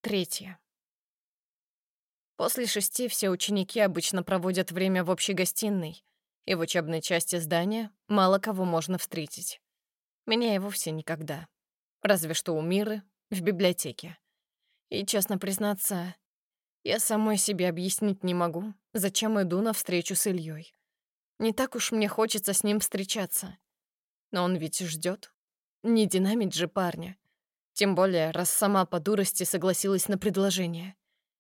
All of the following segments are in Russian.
3. После 6 все ученики обычно проводят время в общей гостиной, и в учебной части здания мало кого можно встретить. Меня и вовсе никогда. Разве что у Миры в библиотеке. И, честно признаться, я самой себе объяснить не могу, зачем иду на встречу с Ильей. Не так уж мне хочется с ним встречаться. Но он ведь ждет. Не динамит же парня. Тем более, раз сама по дурости согласилась на предложение.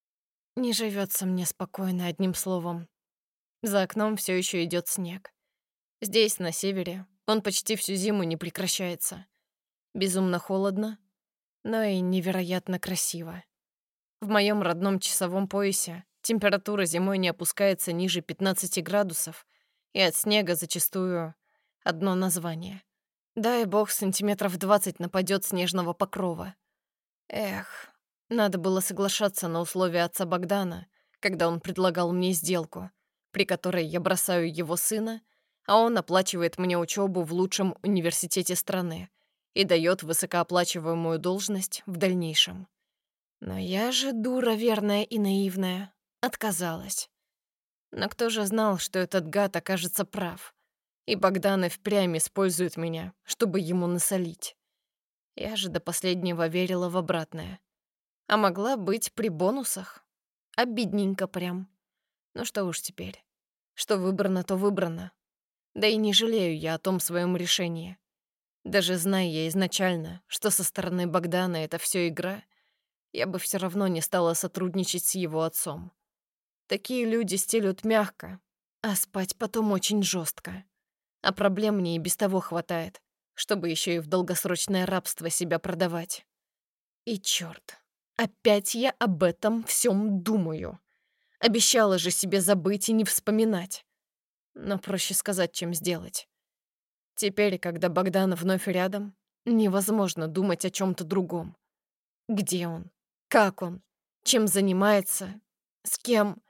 Не живется мне спокойно, одним словом. За окном все еще идет снег. Здесь, на севере, он почти всю зиму не прекращается. Безумно холодно, но и невероятно красиво. В моем родном часовом поясе температура зимой не опускается ниже 15 градусов, и от снега зачастую одно название. Дай бог, сантиметров 20 нападет снежного покрова. Эх, надо было соглашаться на условия отца Богдана, когда он предлагал мне сделку, при которой я бросаю его сына, а он оплачивает мне учебу в лучшем университете страны и дает высокооплачиваемую должность в дальнейшем. Но я же, дура верная и наивная, отказалась. Но кто же знал, что этот гад окажется прав, и Богдан и впрямь использует меня, чтобы ему насолить. Я же до последнего верила в обратное. А могла быть при бонусах. Обидненько прям. Ну что уж теперь. Что выбрано, то выбрано. Да и не жалею я о том своем решении. Даже зная я изначально, что со стороны Богдана это все игра, я бы все равно не стала сотрудничать с его отцом. Такие люди стелют мягко, а спать потом очень жестко. А проблем мне и без того хватает, чтобы еще и в долгосрочное рабство себя продавать. И черт, опять я об этом всем думаю. Обещала же себе забыть и не вспоминать. Но проще сказать, чем сделать. Теперь, когда Богдан вновь рядом, невозможно думать о чем-то другом. Где он? Как он? Чем занимается? С кем?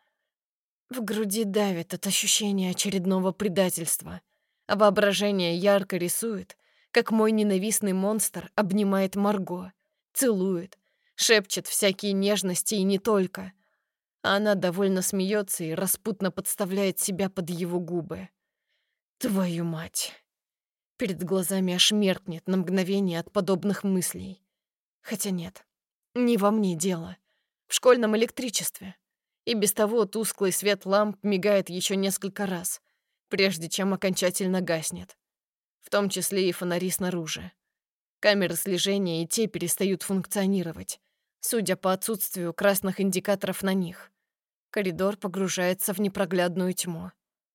В груди давит от ощущения очередного предательства, а воображение ярко рисует, как мой ненавистный монстр обнимает Марго, целует, шепчет всякие нежности и не только. А она довольно смеется и распутно подставляет себя под его губы. Твою мать! Перед глазами аж меркнет на мгновение от подобных мыслей. Хотя нет, не во мне дело. В школьном электричестве. И без того тусклый свет ламп мигает еще несколько раз, прежде чем окончательно гаснет. В том числе и фонари снаружи. Камеры слежения и те перестают функционировать, судя по отсутствию красных индикаторов на них. Коридор погружается в непроглядную тьму.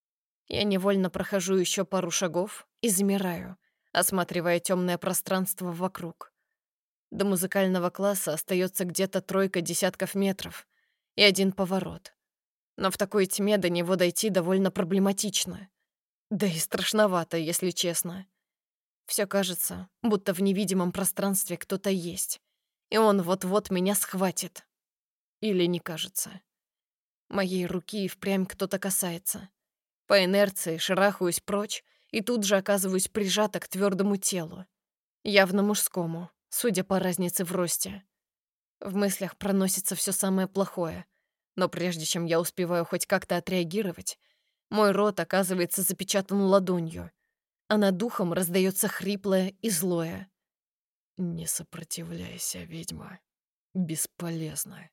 Я невольно прохожу еще пару шагов и замираю, осматривая темное пространство вокруг. До музыкального класса остается где-то 3 десятков метров и один поворот. Но в такой тьме до него дойти довольно проблематично. Да и страшновато, если честно. Все кажется, будто в невидимом пространстве кто-то есть, и он вот-вот меня схватит. Или не кажется. Моей руки и впрямь кто-то касается. По инерции шарахаюсь прочь и тут же оказываюсь прижата к твердому телу. Явно мужскому, судя по разнице в росте. В мыслях проносится все самое плохое, но прежде чем я успеваю хоть как-то отреагировать, мой рот оказывается запечатан ладонью, а над духом раздается хриплое и злое. «Не сопротивляйся, ведьма. Бесполезно».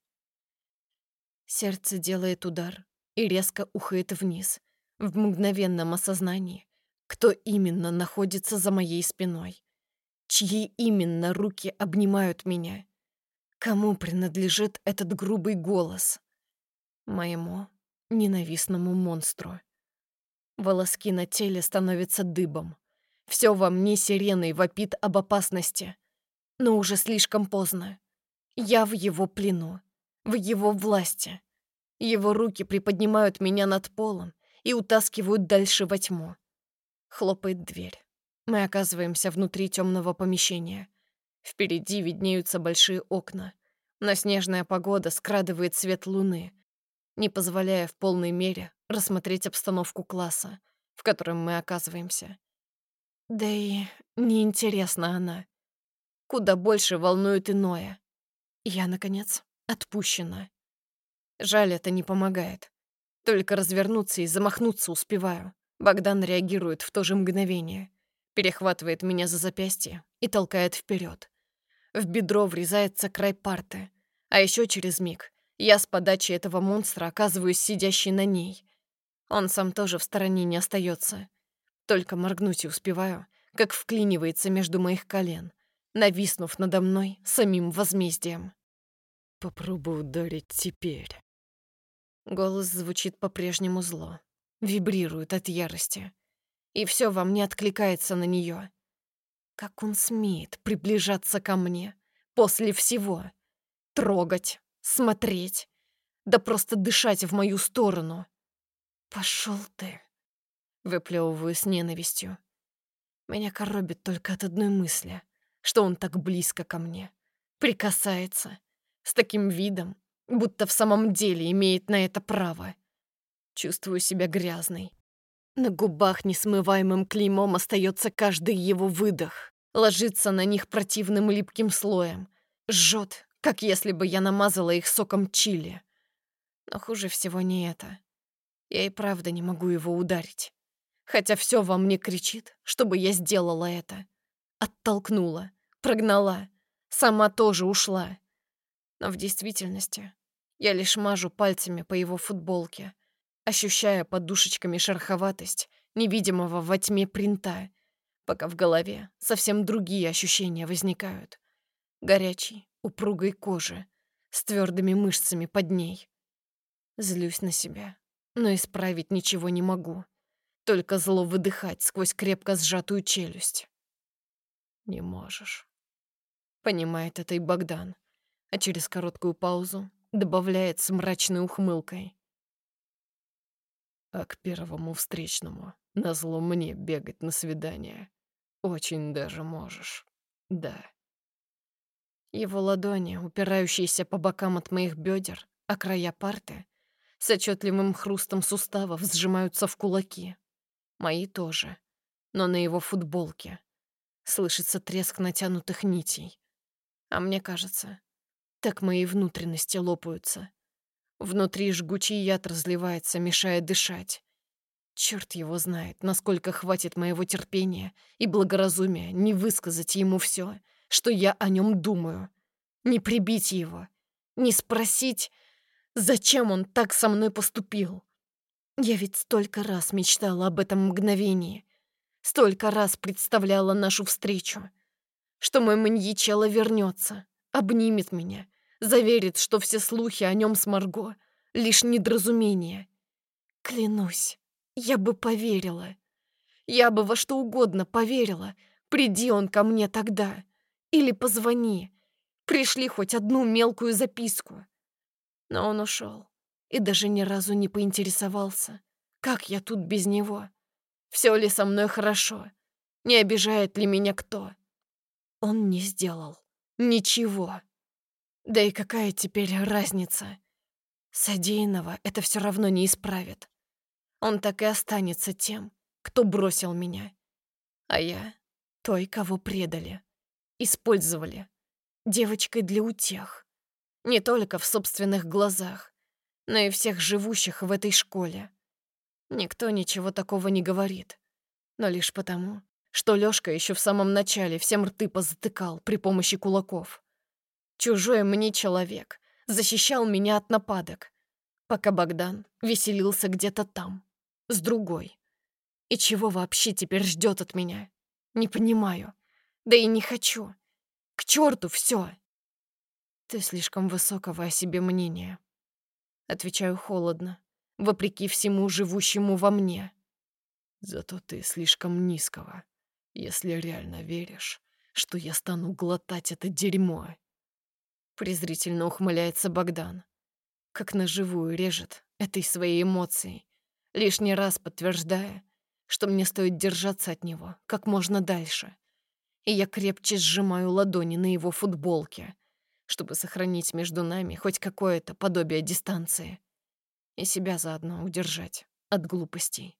Сердце делает удар и резко ухает вниз, в мгновенном осознании, кто именно находится за моей спиной, чьи именно руки обнимают меня, кому принадлежит этот грубый голос. Моему ненавистному монстру. Волоски на теле становятся дыбом. Все во мне сиреной вопит об опасности. Но уже слишком поздно. Я в его плену, в его власти. Его руки приподнимают меня над полом и утаскивают дальше во тьму. Хлопает дверь. Мы оказываемся внутри темного помещения. Впереди виднеются большие окна, но снежная погода скрадывает свет луны, не позволяя в полной мере рассмотреть обстановку класса, в котором мы оказываемся. Да и неинтересна она. Куда больше волнует иное. Я, наконец, отпущена. Жаль, это не помогает. Только развернуться и замахнуться успеваю. Богдан реагирует в то же мгновение. Перехватывает меня за запястье и толкает вперед. В бедро врезается край парты. А еще через миг я с подачи этого монстра оказываюсь сидящей на ней. Он сам тоже в стороне не остается. Только моргнуть и успеваю, как вклинивается между моих колен, нависнув надо мной самим возмездием. Попробуй ударить теперь. Голос звучит по-прежнему зло, вибрирует от ярости. И все во мне откликается на нее. Как он смеет приближаться ко мне после всего? Трогать, смотреть, да просто дышать в мою сторону. Пошел ты, выплевываю с ненавистью. Меня коробит только от одной мысли, что он так близко ко мне, прикасается, с таким видом, будто в самом деле имеет на это право. Чувствую себя грязной. На губах несмываемым клеймом остается каждый его выдох, ложится на них противным липким слоем, жжет, как если бы я намазала их соком чили. Но хуже всего не это. Я и правда не могу его ударить. Хотя все во мне кричит, чтобы я сделала это. Оттолкнула, прогнала, сама тоже ушла. Но в действительности я лишь мажу пальцами по его футболке, ощущая подушечками шероховатость невидимого во тьме принта, пока в голове совсем другие ощущения возникают. Горячей, упругой кожи, с твердыми мышцами под ней. Злюсь на себя, но исправить ничего не могу. Только зло выдыхать сквозь крепко сжатую челюсть. Не можешь. Понимает это и Богдан, а через короткую паузу добавляет с мрачной ухмылкой. А к первому встречному назло мне бегать на свидание очень даже можешь. Да. Его ладони, упирающиеся по бокам от моих бедер, а края парты, с отчетливым хрустом суставов сжимаются в кулаки. Мои тоже, но на его футболке. Слышится треск натянутых нитей. А мне кажется, так мои внутренности лопаются. Внутри жгучий яд разливается, мешая дышать. Черт его знает, насколько хватит моего терпения и благоразумия не высказать ему все, что я о нем думаю. Не прибить его, не спросить, зачем он так со мной поступил. Я ведь столько раз мечтала об этом мгновении, столько раз представляла нашу встречу, что мой маньячелло вернется, обнимет меня, заверит, что все слухи о нем с Марго — лишь недоразумение. Клянусь, я бы поверила. Я бы во что угодно поверила, приди он ко мне тогда. Или позвони. Пришли хоть одну мелкую записку. Но он ушел и даже ни разу не поинтересовался, как я тут без него. Все ли со мной хорошо? Не обижает ли меня кто? Он не сделал ничего. Да и какая теперь разница? Содеянного это все равно не исправит. Он так и останется тем, кто бросил меня. А я — той, кого предали, использовали, девочкой для утех. Не только в собственных глазах, но и всех живущих в этой школе. Никто ничего такого не говорит, но лишь потому, что Лёшка еще в самом начале всем рты позатыкал при помощи кулаков. Чужой мне человек защищал меня от нападок, пока Богдан веселился где-то там, с другой. И чего вообще теперь ждет от меня? Не понимаю. Да и не хочу. К черту все. Ты слишком высокого о себе мнения. Отвечаю холодно, вопреки всему живущему во мне. Зато ты слишком низкого, если реально веришь, что я стану глотать это дерьмо. Презрительно ухмыляется Богдан. Как наживую режет этой своей эмоцией, лишний раз подтверждая, что мне стоит держаться от него как можно дальше. И я крепче сжимаю ладони на его футболке, чтобы сохранить между нами хоть какое-то подобие дистанции и себя заодно удержать от глупостей.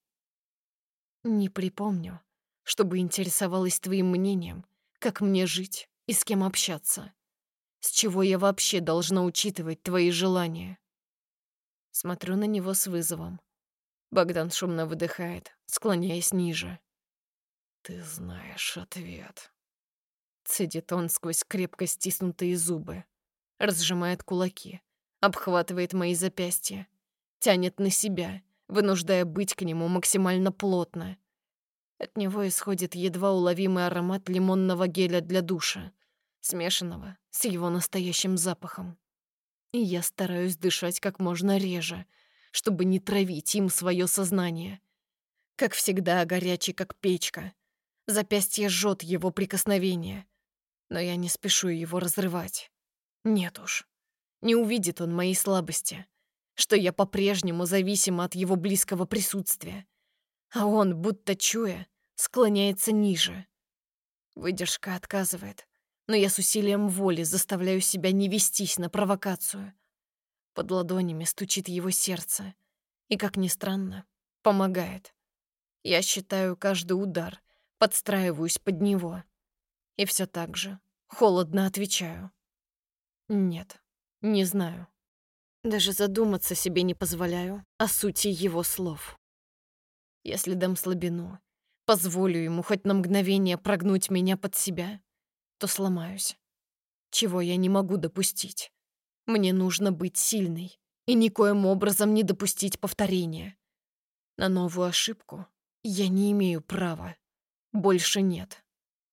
Не припомню, чтобы интересовалась твоим мнением, как мне жить и с кем общаться. С чего я вообще должна учитывать твои желания? Смотрю на него с вызовом. Богдан шумно выдыхает, склоняясь ниже. Ты знаешь ответ. Цедит он сквозь крепко стиснутые зубы. Разжимает кулаки, обхватывает мои запястья, тянет на себя, вынуждая быть к нему максимально плотно. От него исходит едва уловимый аромат лимонного геля для душа, смешанного с его настоящим запахом. И я стараюсь дышать как можно реже, чтобы не травить им свое сознание. Как всегда, горячий, как печка. Запястье жжет его прикосновение, но я не спешу его разрывать. Нет уж, не увидит он моей слабости, что я по-прежнему зависима от его близкого присутствия, а он, будто чуя, склоняется ниже. Выдержка отказывает, но я с усилием воли заставляю себя не вестись на провокацию. Под ладонями стучит его сердце, и, как ни странно, помогает. Я считаю каждый удар, подстраиваюсь под него. И все так же холодно отвечаю. Нет, не знаю. Даже задуматься себе не позволяю о сути его слов. Если дам слабину, позволю ему хоть на мгновение прогнуть меня под себя, то сломаюсь. Чего я не могу допустить. Мне нужно быть сильной и никоим образом не допустить повторения. На новую ошибку я не имею права. Больше нет.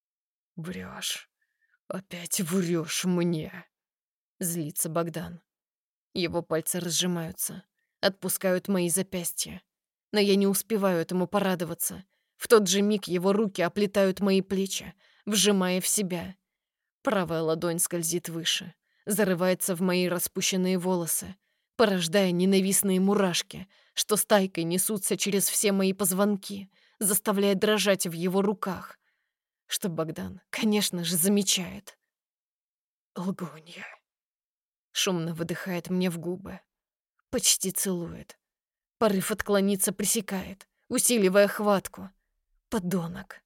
Врешь. Опять врешь мне. Злится Богдан. Его пальцы разжимаются, отпускают мои запястья. Но я не успеваю этому порадоваться. В тот же миг его руки оплетают мои плечи, вжимая в себя. Правая ладонь скользит выше, зарывается в мои распущенные волосы, порождая ненавистные мурашки, что стайкой несутся через все мои позвонки, заставляя дрожать в его руках. Что Богдан, конечно же, замечает. Лгунья. Шумно выдыхает мне в губы. Почти целует. Порыв отклониться пресекает, усиливая хватку. Подонок.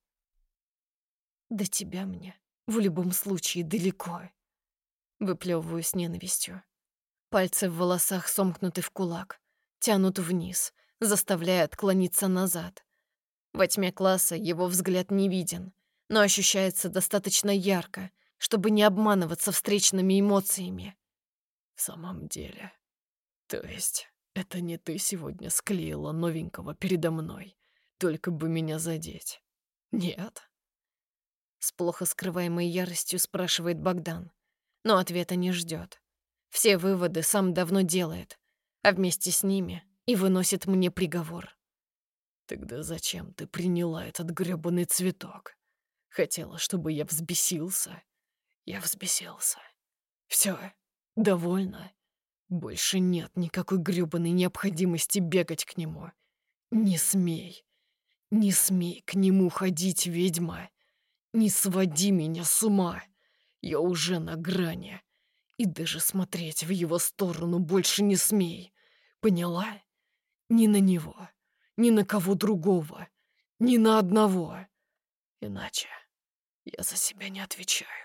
До тебя мне в любом случае далеко. Выплёвываю с ненавистью. Пальцы в волосах сомкнуты в кулак, тянут вниз, заставляя отклониться назад. Во тьме класса его взгляд не виден, но ощущается достаточно ярко, чтобы не обманываться встречными эмоциями. В самом деле. То есть, это не ты сегодня склеила новенького передо мной, только бы меня задеть? Нет? С плохо скрываемой яростью спрашивает Богдан, но ответа не ждет. Все выводы сам давно делает, а вместе с ними и выносит мне приговор. Тогда зачем ты приняла этот грёбаный цветок? Хотела, чтобы я взбесился? Я взбесился. Всё, довольно? Больше нет никакой грёбаной необходимости бегать к нему. Не смей. Не смей к нему ходить, ведьма. Не своди меня с ума. Я уже на грани. И даже смотреть в его сторону больше не смей. Поняла? Ни на него, ни на кого другого, ни на одного. Иначе я за себя не отвечаю.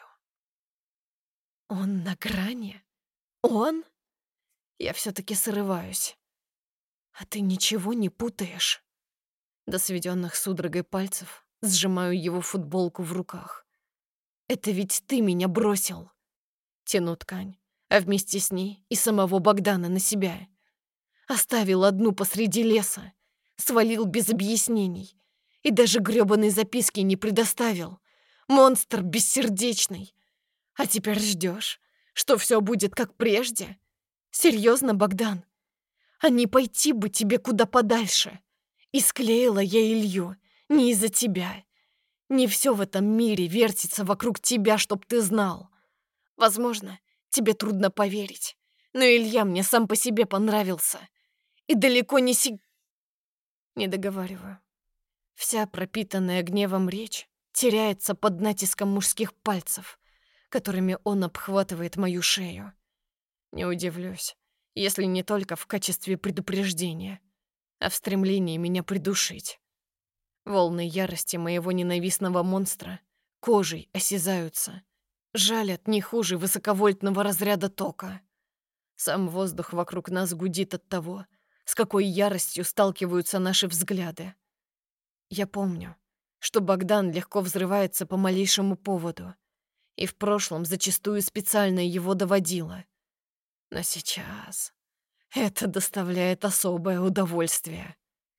Он на грани? Он? Я все-таки срываюсь. А ты ничего не путаешь? До сведенных судорогой пальцев сжимаю его футболку в руках. Это ведь ты меня бросил. Тяну ткань, а вместе с ней и самого Богдана на себя. Оставил одну посреди леса, свалил без объяснений и даже грёбаной записки не предоставил. Монстр бессердечный. А теперь ждешь, что все будет как прежде? Серьезно, Богдан? А не пойти бы тебе куда подальше? И склеила я Илью не из-за тебя. Не все в этом мире вертится вокруг тебя, чтоб ты знал. Возможно, тебе трудно поверить, но Илья мне сам по себе понравился. И далеко не Не договариваю. Вся пропитанная гневом речь теряется под натиском мужских пальцев, которыми он обхватывает мою шею. Не удивлюсь, если не только в качестве предупреждения, а в стремлении меня придушить. Волны ярости моего ненавистного монстра кожей осязаются, жалят не хуже высоковольтного разряда тока. Сам воздух вокруг нас гудит от того, с какой яростью сталкиваются наши взгляды. Я помню, что Богдан легко взрывается по малейшему поводу, и в прошлом зачастую специально его доводила. Но сейчас это доставляет особое удовольствие.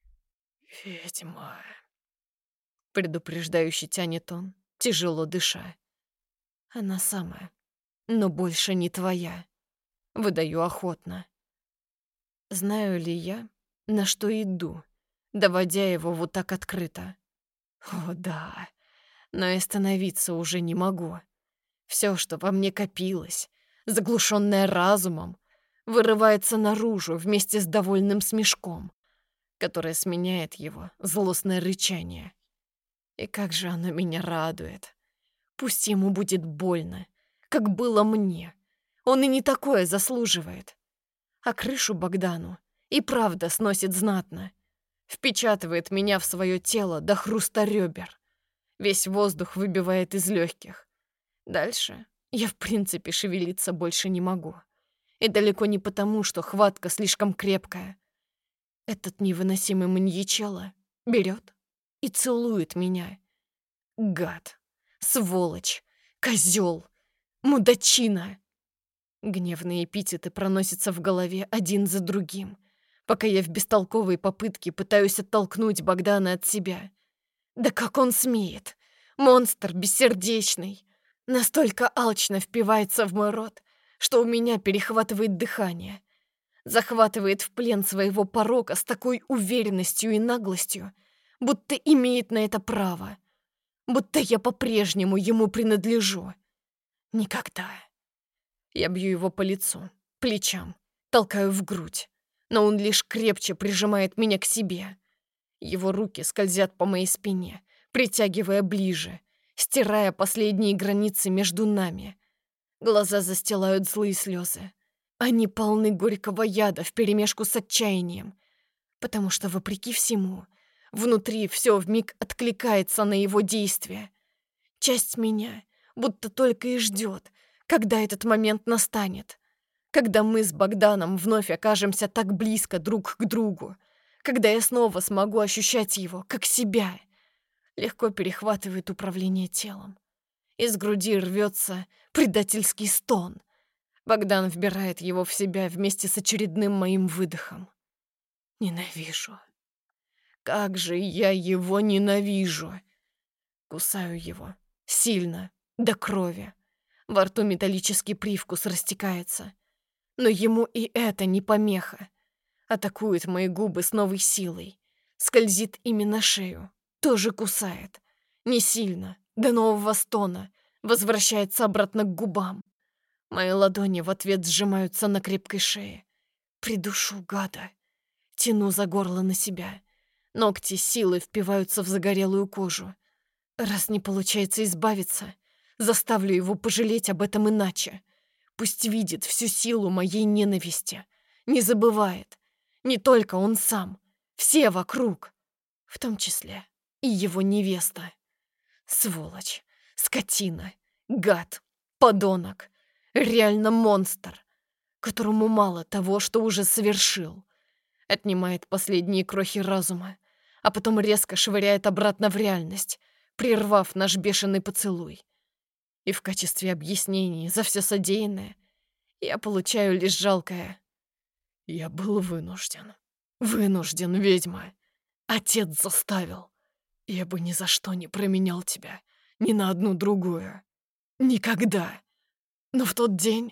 «Ведьма», — предупреждающе тянет он, тяжело дыша. Она самая, но больше не твоя. Выдаю охотно. Знаю ли я, на что иду, доводя его вот так открыто? О, да, но и остановиться уже не могу. Все, что во мне копилось, заглушенное разумом, вырывается наружу вместе с довольным смешком, которое сменяет его злостное рычание. И как же оно меня радует. Пусть ему будет больно, как было мне. Он и не такое заслуживает. А крышу Богдану и правда сносит знатно. Впечатывает меня в свое тело до хруста ребер. Весь воздух выбивает из легких. Дальше я в принципе шевелиться больше не могу. И далеко не потому, что хватка слишком крепкая. Этот невыносимый маньячелло берет и целует меня. Гад, сволочь, козел, мудачина. Гневные эпитеты проносятся в голове один за другим, пока я в бестолковой попытке пытаюсь оттолкнуть Богдана от себя. Да как он смеет? Монстр бессердечный. Настолько алчно впивается в мой рот, что у меня перехватывает дыхание. Захватывает в плен своего порока с такой уверенностью и наглостью, будто имеет на это право. Будто я по-прежнему ему принадлежу. Никогда. Я бью его по лицу, плечам, толкаю в грудь, но он лишь крепче прижимает меня к себе. Его руки скользят по моей спине, притягивая ближе, стирая последние границы между нами. Глаза застилают злые слезы. Они полны горького яда вперемешку с отчаянием, потому что, вопреки всему, внутри все вмиг откликается на его действия. Часть меня будто только и ждет, когда этот момент настанет, когда мы с Богданом вновь окажемся так близко друг к другу, когда я снова смогу ощущать его, как себя. Легко перехватывает управление телом. Из груди рвется предательский стон. Богдан вбирает его в себя вместе с очередным моим выдохом. Ненавижу. Как же я его ненавижу! Кусаю его. Сильно. До крови. Во рту металлический привкус растекается. Но ему и это не помеха. Атакует мои губы с новой силой. Скользит ими на шею. Тоже кусает. Не сильно. До нового стона. Возвращается обратно к губам. Мои ладони в ответ сжимаются на крепкой шее. Придушу гада. Тяну за горло на себя. Ногти силой впиваются в загорелую кожу. Раз не получается избавиться, заставлю его пожалеть об этом иначе. Пусть видит всю силу моей ненависти. Не забывает. Не только он сам. Все вокруг. В том числе и его невеста. Сволочь. Скотина. Гад. Подонок. Реально монстр, которому мало того, что уже совершил. Отнимает последние крохи разума, а потом резко швыряет обратно в реальность, прервав наш бешеный поцелуй. И в качестве объяснений за все содеянное я получаю лишь жалкое: «Я был вынужден. Вынужден, ведьма. Отец заставил. Я бы ни за что не променял тебя ни на одну другую. Никогда. Но в тот день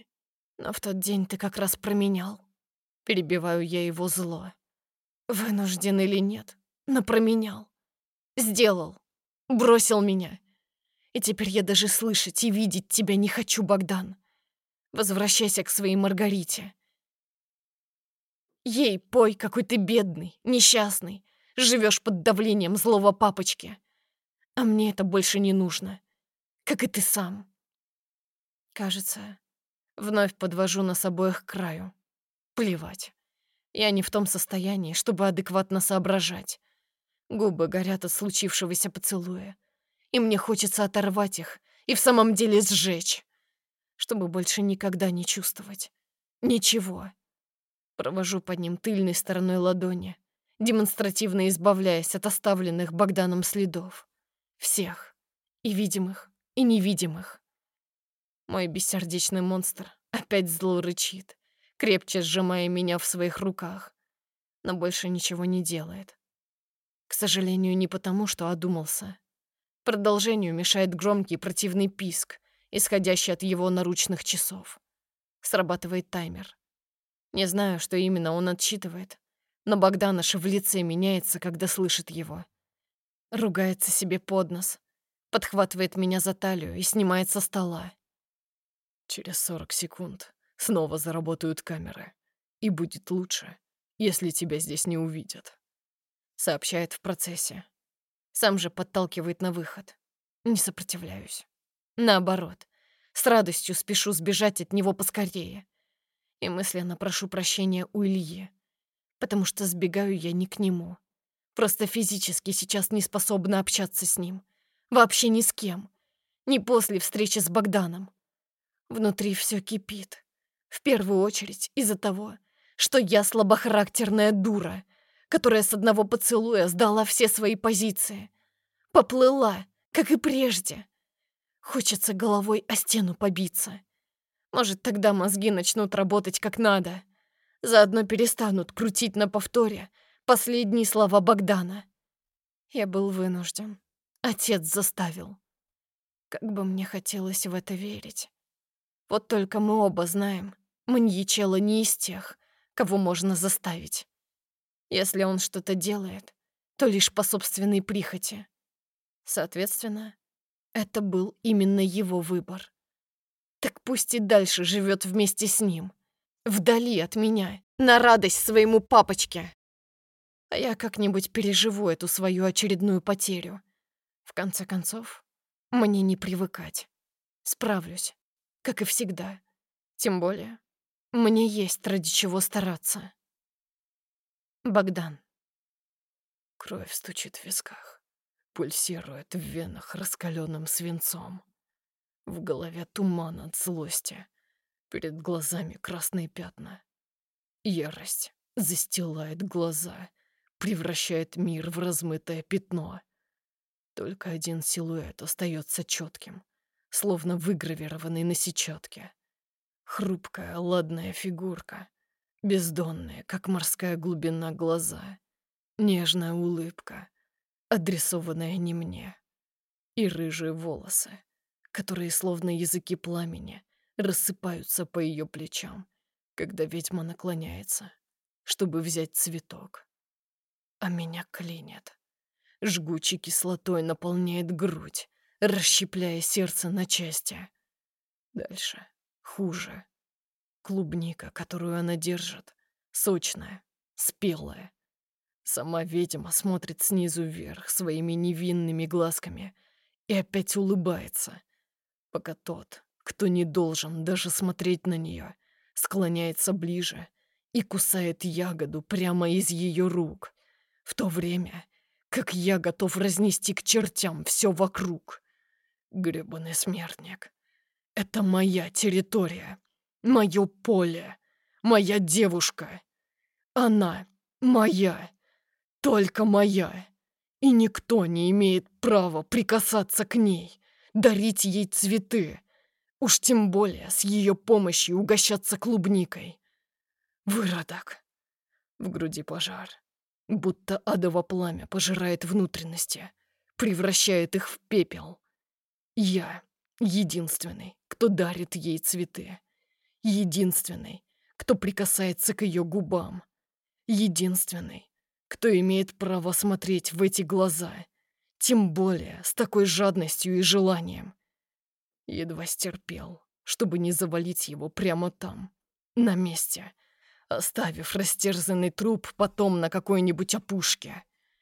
ты как раз променял». Перебиваю я его зло. Вынужден или нет, но променял. Сделал. Бросил меня. И теперь я даже слышать и видеть тебя не хочу, Богдан. Возвращайся к своей Маргарите. Ей пой, какой ты бедный, несчастный, живешь под давлением злого папочки. А мне это больше не нужно, как и ты сам. Кажется, вновь подвожу нас обоих к краю. Плевать. Я не в том состоянии, чтобы адекватно соображать. Губы горят от случившегося поцелуя. И мне хочется оторвать их и в самом деле сжечь. чтобы больше никогда не чувствовать. Ничего. Провожу под ним тыльной стороной ладони, демонстративно избавляясь от оставленных Богданом следов. Всех. И видимых, и невидимых. Мой бессердечный монстр опять зло рычит, крепче сжимая меня в своих руках, но больше ничего не делает. К сожалению, не потому, что одумался. Продолжению мешает громкий противный писк, исходящий от его наручных часов. Срабатывает таймер. Не знаю, что именно он отсчитывает, но Богдан аж в лице меняется, когда слышит его. Ругается себе под нос, подхватывает меня за талию и снимает со стола. Через 40 секунд снова заработают камеры. И будет лучше, если тебя здесь не увидят. Сообщает в процессе. Сам же подталкивает на выход. Не сопротивляюсь. Наоборот, с радостью спешу сбежать от него поскорее. И мысленно прошу прощения у Ильи, потому что сбегаю я не к нему. Просто физически сейчас не способна общаться с ним. Вообще ни с кем. Ни после встречи с Богданом. Внутри все кипит. В первую очередь из-за того, что я слабохарактерная дура, которая с одного поцелуя сдала все свои позиции. Поплыла, как и прежде. Хочется головой о стену побиться. Может, тогда мозги начнут работать как надо. Заодно перестанут крутить на повторе последние слова Богдана. Я был вынужден. Отец заставил. Как бы мне хотелось в это верить. Вот только мы оба знаем, маньячелло не из тех, кого можно заставить. Если он что-то делает, то лишь по собственной прихоти. Соответственно, это был именно его выбор. Так пусть и дальше живет вместе с ним, вдали от меня, на радость своему папочке. А я как-нибудь переживу эту свою очередную потерю. В конце концов, мне не привыкать. Справлюсь, как и всегда. Тем более, мне есть ради чего стараться. Богдан. Кровь стучит в висках, пульсирует в венах раскаленным свинцом. В голове туман от злости, перед глазами красные пятна. Ярость застилает глаза, превращает мир в размытое пятно. Только один силуэт остается четким, словно выгравированный на сетчатке. Хрупкая, ладная фигурка, бездонная, как морская глубина, глаза, нежная улыбка, адресованная не мне, и рыжие волосы, которые, словно языки пламени, рассыпаются по ее плечам, когда ведьма наклоняется, чтобы взять цветок. А меня клинит. Жгучей кислотой наполняет грудь, расщепляя сердце на части. Дальше хуже. Клубника, которую она держит, сочная, спелая. Сама ведьма смотрит снизу вверх своими невинными глазками и опять улыбается, пока тот, кто не должен даже смотреть на нее, склоняется ближе и кусает ягоду прямо из ее рук, в то время как я готов разнести к чертям все вокруг. Гребаный смертник. Это моя территория, мое поле, моя девушка. Она моя, только моя. И никто не имеет права прикасаться к ней, дарить ей цветы, уж тем более с ее помощью угощаться клубникой. Выродок. В груди пожар. Будто адово пламя пожирает внутренности, превращает их в пепел. Я единственный, кто дарит ей цветы. Единственный, кто прикасается к ее губам. Единственный, кто имеет право смотреть в эти глаза, тем более с такой жадностью и желанием. Едва стерпел, чтобы не завалить его прямо там, на месте, оставив растерзанный труп потом на какой-нибудь опушке.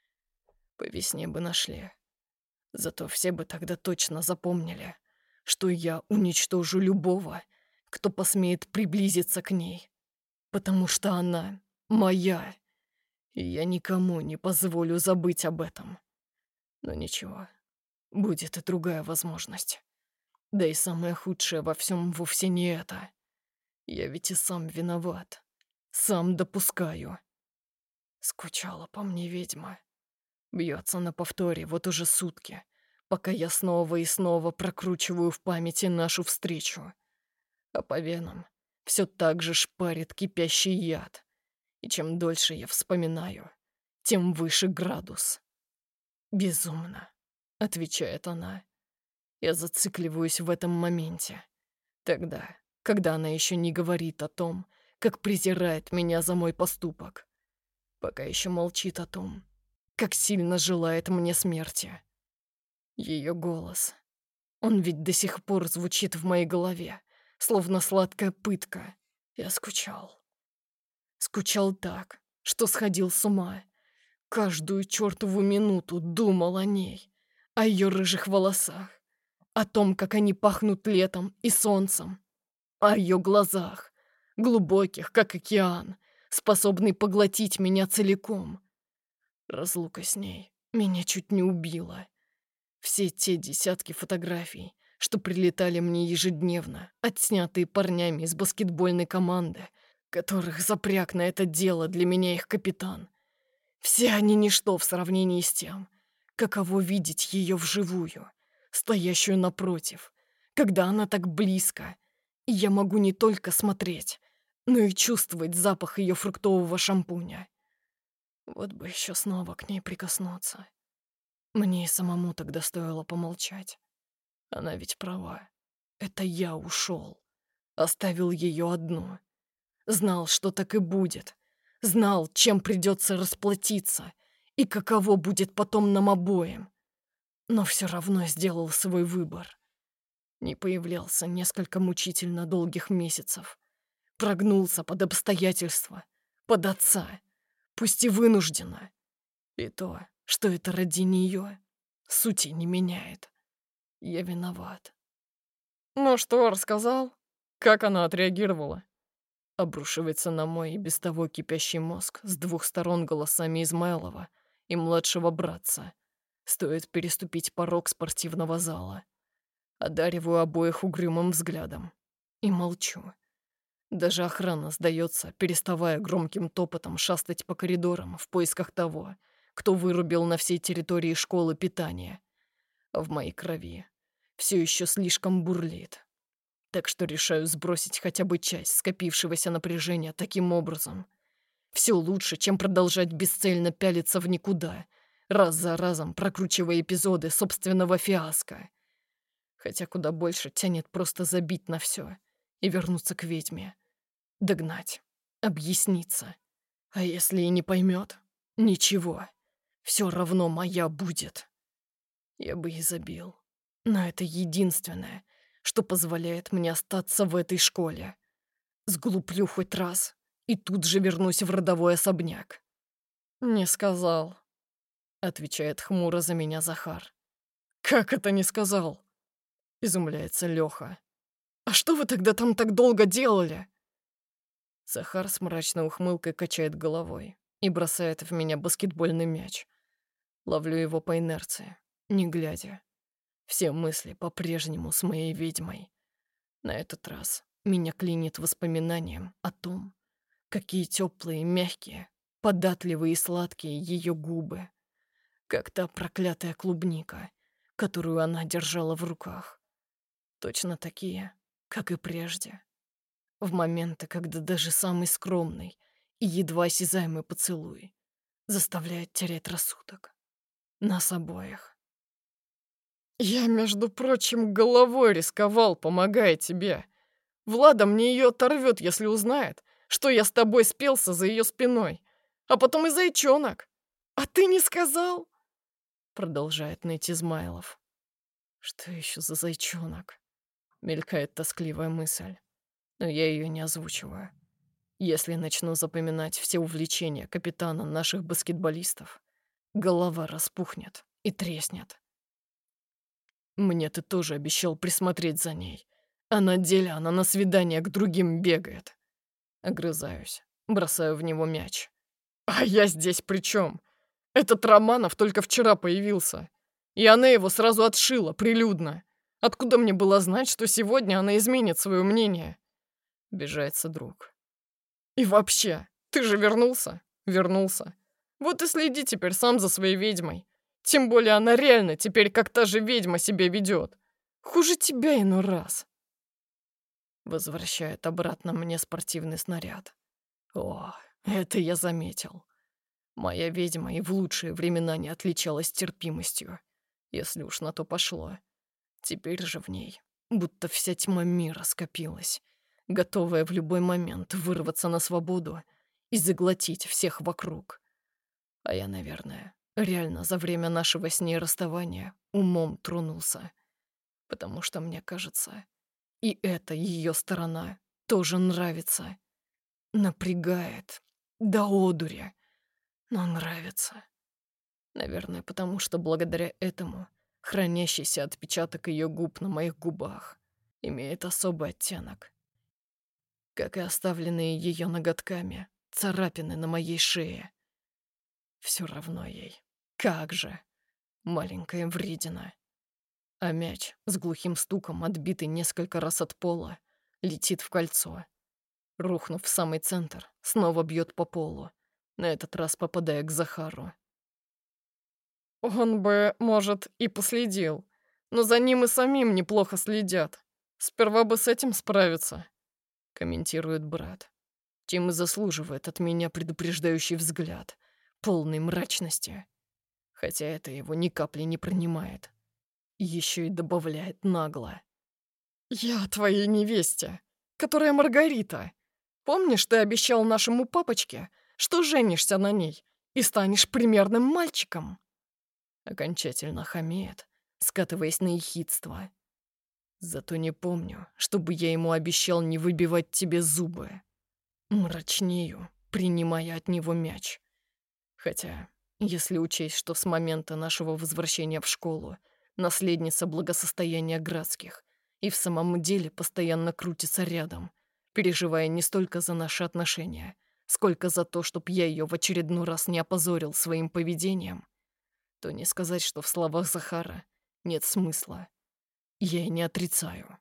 По весне бы нашли. Зато все бы тогда точно запомнили, что я уничтожу любого, кто посмеет приблизиться к ней, потому что она моя, и я никому не позволю забыть об этом. Но ничего, будет и другая возможность. Да и самое худшее во всем вовсе не это. Я ведь и сам виноват. Сам допускаю. Скучала по мне ведьма. Бьется на повторе вот уже сутки, пока я снова и снова прокручиваю в памяти нашу встречу. А по венам все так же шпарит кипящий яд. И чем дольше я вспоминаю, тем выше градус. «Безумно», — отвечает она. Я зацикливаюсь в этом моменте. Тогда, когда она еще не говорит о том, как презирает меня за мой поступок. Пока еще молчит о том, как сильно желает мне смерти. Ее голос. Он ведь до сих пор звучит в моей голове, словно сладкая пытка. Я скучал. Скучал так, что сходил с ума. Каждую чертову минуту думал о ней, о ее рыжих волосах, о том, как они пахнут летом и солнцем, о ее глазах, глубоких, как океан, способный поглотить меня целиком. Разлука с ней меня чуть не убила. Все те десятки фотографий, что прилетали мне ежедневно, отснятые парнями из баскетбольной команды, которых запряг на это дело для меня их капитан. Все они ничто в сравнении с тем, каково видеть ее вживую, стоящую напротив, когда она так близко, и я могу не только смотреть, но и чувствовать запах ее фруктового шампуня. Вот бы еще снова к ней прикоснуться. Мне и самому тогда стоило помолчать. Она ведь права. Это я ушел. Оставил ее одну. Знал, что так и будет. Знал, чем придется расплатиться и каково будет потом нам обоим. Но все равно сделал свой выбор. Не появлялся несколько мучительно долгих месяцев. Прогнулся под обстоятельства, под отца, пусть и вынужденно. И то, что это ради нее, сути не меняет. Я виноват. Ну что, рассказал? Как она отреагировала? Обрушивается на мой и без того кипящий мозг с двух сторон голосами Измайлова и младшего братца. Стоит переступить порог спортивного зала. Одариваю обоих угрюмым взглядом. И молчу. Даже охрана сдается, переставая громким топотом шастать по коридорам в поисках того, кто вырубил на всей территории школы питание. А в моей крови все еще слишком бурлит. Так что решаю сбросить хотя бы часть скопившегося напряжения таким образом. Все лучше, чем продолжать бесцельно пялиться в никуда, раз за разом прокручивая эпизоды собственного фиаско. Хотя куда больше тянет просто забить на все и вернуться к ведьме. Догнать, объясниться. А если и не поймет, ничего, все равно моя будет. Я бы и забил. Но это единственное, что позволяет мне остаться в этой школе. Сглуплю хоть раз и тут же вернусь в родовой особняк. Не сказал. Отвечает хмуро за меня Захар. Как это не сказал? Изумляется Лёха. А что вы тогда там так долго делали? Захар с мрачной ухмылкой качает головой и бросает в меня баскетбольный мяч. Ловлю его по инерции, не глядя. Все мысли по-прежнему с моей ведьмой. На этот раз меня клинит воспоминанием о том, какие теплые, мягкие, податливые и сладкие ее губы. Как та проклятая клубника, которую она держала в руках. Точно такие, как и прежде. В моменты, когда даже самый скромный и едва осязаемый поцелуй заставляет терять рассудок. Нас обоих. Я, между прочим, головой рисковал, помогая тебе. Влада мне ее оторвет, если узнает, что я с тобой спелся за ее спиной. А потом и зайчонок. А ты не сказал? Продолжает ныть Измайлов. Что еще за зайчонок? Мелькает тоскливая мысль. Но я ее не озвучиваю. Если начну запоминать все увлечения капитана наших баскетболистов, голова распухнет и треснет. Мне ты тоже обещал присмотреть за ней, а на деле она на свидание к другим бегает. Огрызаюсь, бросаю в него мяч. А я здесь при чем? Этот Романов только вчера появился. И она его сразу отшила, прилюдно. Откуда мне было знать, что сегодня она изменит свое мнение? Обижается друг. И вообще, ты же вернулся? Вернулся. Вот и следи теперь сам за своей ведьмой. Тем более она реально теперь как та же ведьма себя ведет. Хуже тебя иной раз. Возвращает обратно мне спортивный снаряд. О, это я заметил. Моя ведьма и в лучшие времена не отличалась терпимостью, если уж на то пошло. Теперь же в ней будто вся тьма мира скопилась, готовая в любой момент вырваться на свободу и заглотить всех вокруг. А я, наверное, реально за время нашего с ней расставания умом тронулся, потому что, мне кажется, и эта ее сторона тоже нравится. Напрягает, до одури, но нравится. Наверное, потому что благодаря этому хранящийся отпечаток ее губ на моих губах имеет особый оттенок, как и оставленные ее ноготками царапины на моей шее. Все равно ей. Как же, маленькая вредина. А мяч, с глухим стуком, отбитый несколько раз от пола, летит в кольцо. Рухнув в самый центр, снова бьет по полу, на этот раз попадая к Захару. Он бы, может, и последил, но за ним и самим неплохо следят. Сперва бы с этим справиться, комментирует брат, чем и заслуживает от меня предупреждающий взгляд, полный мрачности. Хотя это его ни капли не принимает. Еще и добавляет нагло. «Я твоей невесте, которая Маргарита. Помнишь, ты обещал нашему папочке, что женишься на ней и станешь примерным мальчиком?» Окончательно хамеет, скатываясь на ехидство. Зато не помню, чтобы я ему обещал не выбивать тебе зубы. Мрачнею, принимая от него мяч. Хотя, если учесть, что с момента нашего возвращения в школу наследница благосостояния Градских и в самом деле постоянно крутится рядом, переживая не столько за наши отношения, сколько за то, чтоб я ее в очередной раз не опозорил своим поведением, то не сказать, что в словах Захара нет смысла. Я и не отрицаю.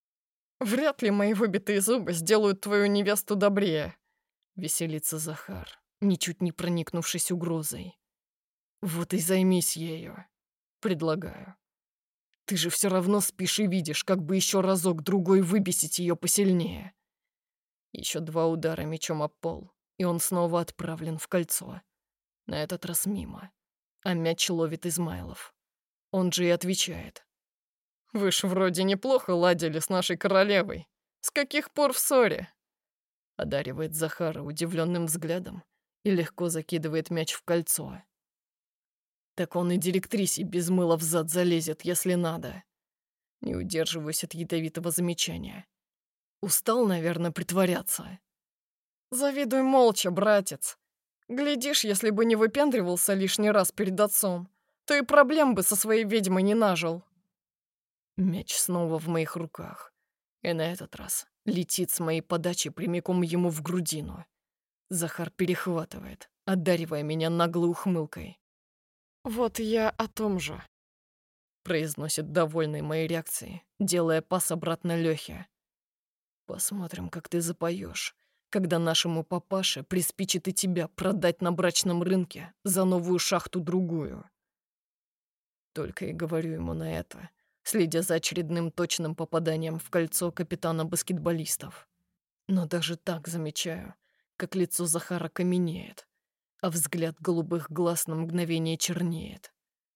«Вряд ли мои выбитые зубы сделают твою невесту добрее», — веселится Захар, ничуть не проникнувшись угрозой. «Вот и займись ею», — предлагаю. «Ты же все равно спишь и видишь, как бы еще разок-другой выбесить ее посильнее». Еще 2 удара мечом об пол, и он снова отправлен в кольцо. На этот раз мимо. А мяч ловит Измайлов. Он же и отвечает. «Вы ж вроде неплохо ладили с нашей королевой. С каких пор в ссоре?» Одаривает Захара удивленным взглядом и легко закидывает мяч в кольцо. Так он и директрисе без мыла в зад залезет, если надо. Не удерживаюсь от ядовитого замечания. Устал, наверное, притворяться. «Завидуй молча, братец. Глядишь, если бы не выпендривался лишний раз перед отцом, то и проблем бы со своей ведьмой не нажил». Мяч снова в моих руках, и на этот раз летит с моей подачи прямиком ему в грудину. Захар перехватывает, одаривая меня наглой ухмылкой. «Вот я о том же», — произносит довольный моей реакцией, делая пас обратно Лёхе. «Посмотрим, как ты запоешь, когда нашему папаше приспичит и тебя продать на брачном рынке за новую шахту-другую». Только и говорю ему на это, следя за очередным точным попаданием в кольцо капитана баскетболистов. Но даже так замечаю, как лицо Захара каменеет, а взгляд голубых глаз на мгновение чернеет.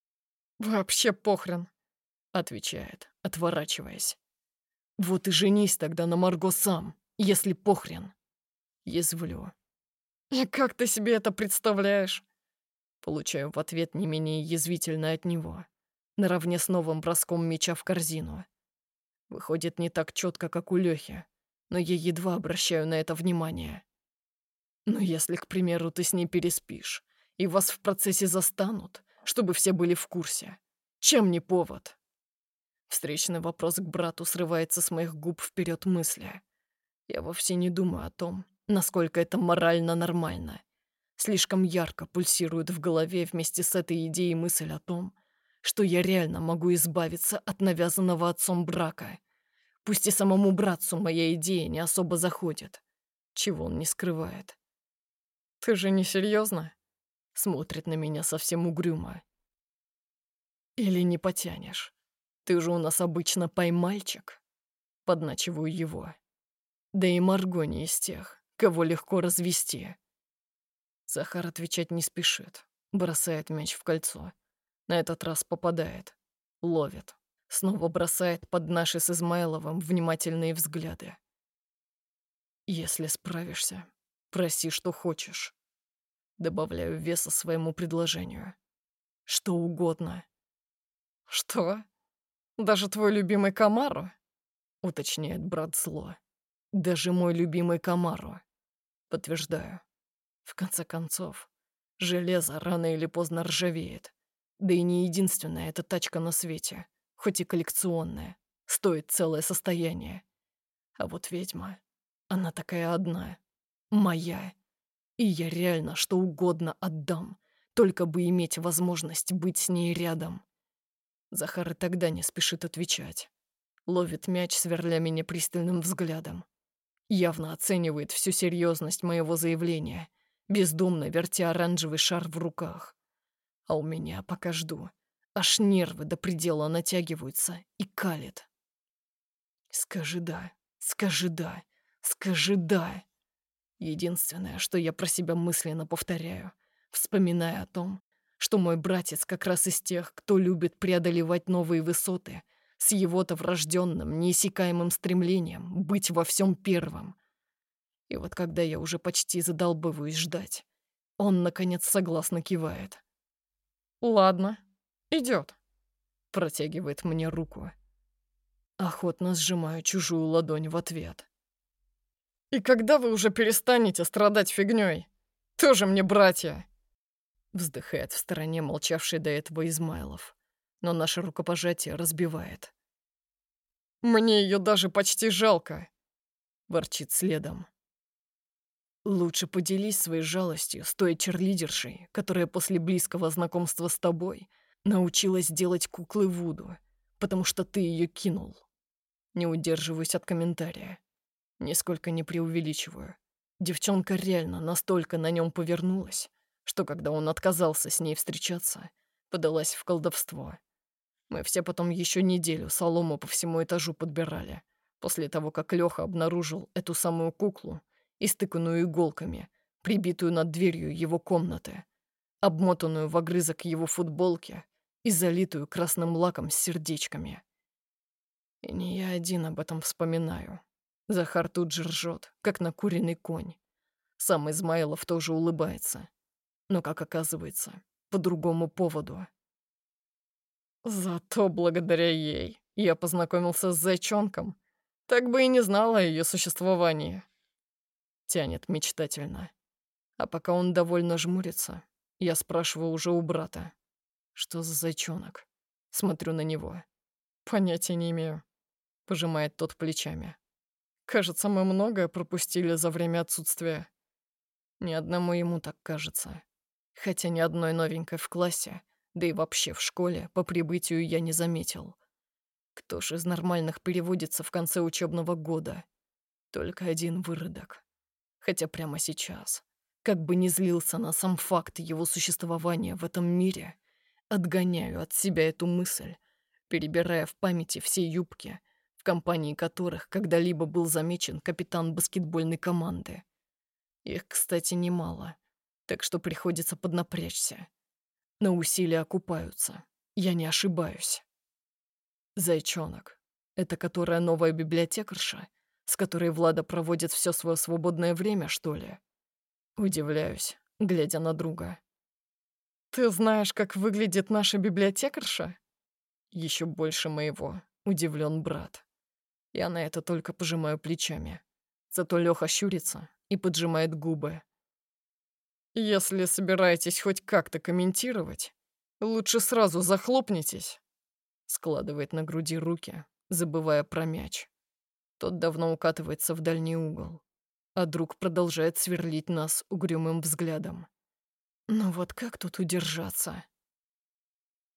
«Вообще похрен», — отвечает, отворачиваясь. «Вот и женись тогда на Марго сам, если похрен». Язвлю. «И как ты себе это представляешь?» Получаю в ответ не менее язвительно от него, наравне с новым броском мяча в корзину. Выходит не так четко, как у Лёхи, но я едва обращаю на это внимание. Но если, к примеру, ты с ней переспишь, и вас в процессе застанут, чтобы все были в курсе, чем не повод? Встречный вопрос к брату срывается с моих губ вперед мысли. Я вовсе не думаю о том, насколько это морально нормально. Слишком ярко пульсирует в голове вместе с этой идеей мысль о том, что я реально могу избавиться от навязанного отцом брака. Пусть и самому братцу моя идея не особо заходит. Чего он не скрывает. Ты же не серьезно? Смотрит на меня совсем угрюмо. Или не потянешь? Ты же у нас обычно поймальчик. Подначиваю его. Да и Марго не из тех, кого легко развести. Захар отвечать не спешит. Бросает мяч в кольцо. На этот раз попадает. Ловит. Снова бросает под наши с Измайловым внимательные взгляды. Если справишься, проси, что хочешь. Добавляю веса своему предложению. Что угодно. Что? Даже твой любимый Камару? Уточняет брат зло. Даже мой любимый Камару. Подтверждаю. В конце концов, железо рано или поздно ржавеет. Да и не единственная эта тачка на свете, хоть и коллекционная, стоит целое состояние. А вот ведьма, она такая одна, моя. И я реально что угодно отдам, только бы иметь возможность быть с ней рядом. Захар и тогда не спешит отвечать. Ловит мяч, сверля меня пристальным взглядом. Явно оценивает всю серьезность моего заявления, бездумно вертя оранжевый шар в руках. А у меня, пока жду, аж нервы до предела натягиваются и калит. Скажи «да», скажи «да», скажи «да». Единственное, что я про себя мысленно повторяю, вспоминая о том, что мой братец как раз из тех, кто любит преодолевать новые высоты, с его-то врожденным, неиссякаемым стремлением быть во всем первым. И вот когда я уже почти задолбываюсь ждать, он, наконец, согласно кивает. Ладно, идет. Протягивает мне руку. Охотно сжимаю чужую ладонь в ответ. И когда вы уже перестанете страдать фигней? Тоже мне братья. Вздыхает в стороне молчавший до этого Измайлов, но наше рукопожатие разбивает. Мне ее даже почти жалко. Ворчит следом. Лучше поделись своей жалостью с той черлидершей, которая после близкого знакомства с тобой научилась делать куклы Вуду, потому что ты ее кинул. Не удерживаюсь от комментария. Нисколько не преувеличиваю. Девчонка реально настолько на нем повернулась, что когда он отказался с ней встречаться, подалась в колдовство. Мы все потом еще неделю солому по всему этажу подбирали, после того, как Леха обнаружил эту самую куклу, истыканную иголками, прибитую над дверью его комнаты, обмотанную в огрызок его футболки и залитую красным лаком с сердечками. И не я один об этом вспоминаю. Захар тут же ржет, как накуренный конь. Сам Измайлов тоже улыбается. Но, как оказывается, по другому поводу. Зато благодаря ей я познакомился с зайчонком. Так бы и не знала о ее существовании. Тянет мечтательно. А пока он довольно жмурится, я спрашиваю уже у брата. Что за зайчонок? Смотрю на него. Понятия не имею. Пожимает тот плечами. Кажется, мы многое пропустили за время отсутствия. Ни одному ему так кажется. Хотя ни одной новенькой в классе, да и вообще в школе, по прибытию я не заметил. Кто ж из нормальных переводится в конце учебного года? Только один выродок. Хотя прямо сейчас, как бы ни злился на сам факт его существования в этом мире, отгоняю от себя эту мысль, перебирая в памяти все юбки, в компании которых когда-либо был замечен капитан баскетбольной команды. Их, кстати, немало, так что приходится поднапрячься. Но усилия окупаются, я не ошибаюсь. Зайчонок — это которая новая библиотекарша, с которой Влада проводит все свое свободное время, что ли? Удивляюсь, глядя на друга. Ты знаешь, как выглядит наша библиотекарша? Еще больше моего удивлен брат. Я на это только пожимаю плечами. Зато Леха щурится и поджимает губы. Если собираетесь хоть как-то комментировать, лучше сразу захлопнитесь. Складывает на груди руки, забывая про мяч. Тот давно укатывается в дальний угол, а друг продолжает сверлить нас угрюмым взглядом. Ну вот как тут удержаться?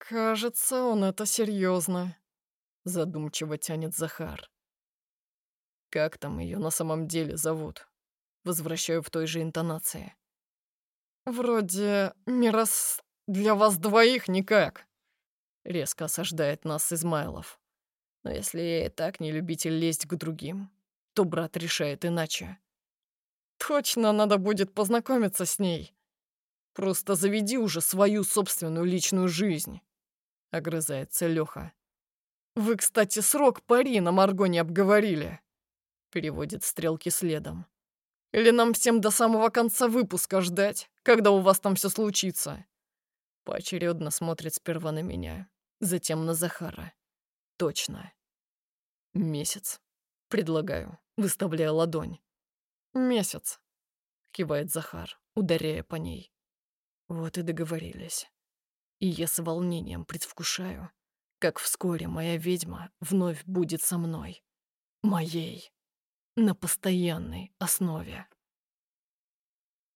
Кажется, он это серьезно. Задумчиво тянет Захар. Как там ее на самом деле зовут? Возвращаю в той же интонации. Вроде Мирос для вас двоих никак. Резко осаждает нас Измайлов. Но если я и так не любитель лезть к другим, то брат решает иначе. Точно надо будет познакомиться с ней. Просто заведи уже свою собственную личную жизнь. Огрызается Лёха. Вы, кстати, срок пари на Марго не обговорили. Переводит стрелки следом. Или нам всем до самого конца выпуска ждать, когда у вас там все случится? Поочередно смотрит сперва на меня, затем на Захара. Точно. Месяц. Предлагаю, выставляя ладонь. Месяц. Кивает Захар, ударяя по ней. Вот и договорились. И я с волнением предвкушаю, как вскоре моя ведьма вновь будет со мной. Моей. На постоянной основе.